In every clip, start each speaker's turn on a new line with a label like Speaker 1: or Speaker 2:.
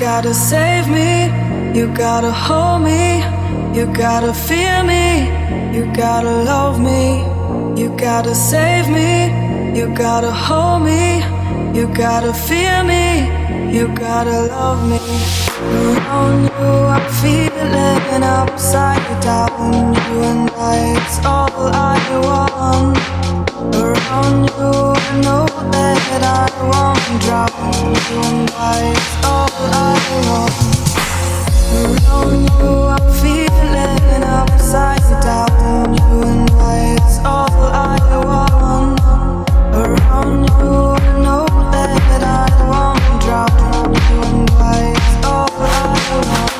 Speaker 1: gotta save me, you gotta hold me, you gotta fear me, you gotta love me, you gotta save me, you gotta hold me, you gotta fear me, you gotta love me. Around you I'm feeling upside down, you and I, it's all I want. Around you I know that I won't drown, you and I, it's all I want. Around you I'm feeling upside down, you and I, it's all I want. Around you I know that I won't drown, you and I, it's all I want.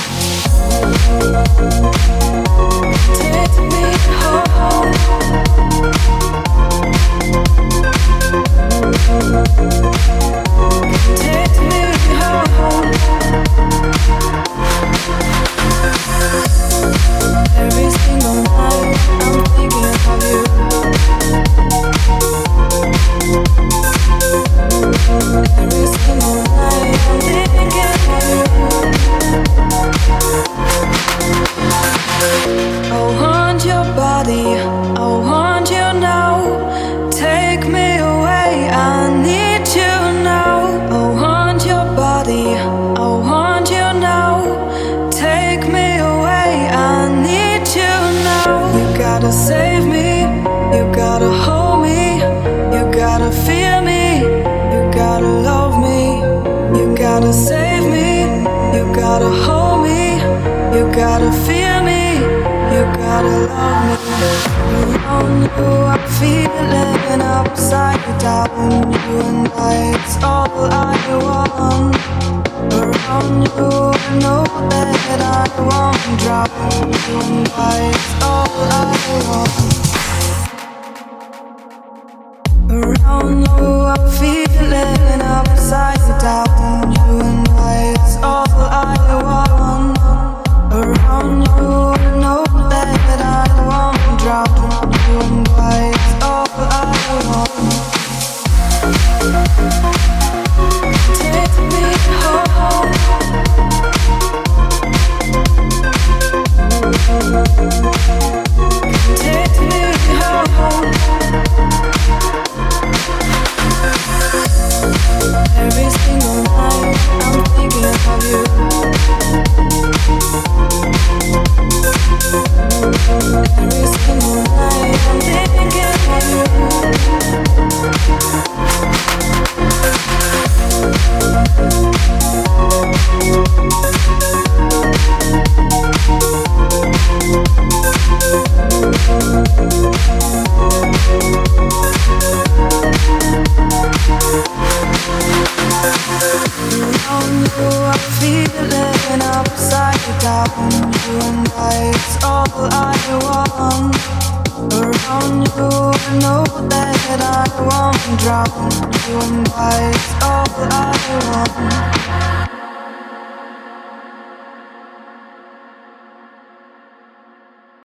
Speaker 1: Take me home. Take me home. Every single night I'm thinking of you. Every single night I'm thinking of you. I want your body, I want you now. Take me away, I need you now. I want your body, I want you now. Take me away, I need you now. You gotta save me, you gotta hold me, you gotta fear me, you gotta love me. You gotta save me, you gotta hold me, you gotta fear me, you gotta love me. Around you I'm feeling upside down, you and I, it's all I want. Around you I know that I won't drop, you and I, it's all I want. Around you I'm feeling upside down, you and I, it's all I want. Around you I know that I won't drop, you and I, it's all I want. Take me home. Take me home. Every single night I'm thinking of you. Every single night I'm thinking of you. Around you I'm feeling upside down, you and I, it's all I want. Around you I know that I won't drown, you and I, it's all I want.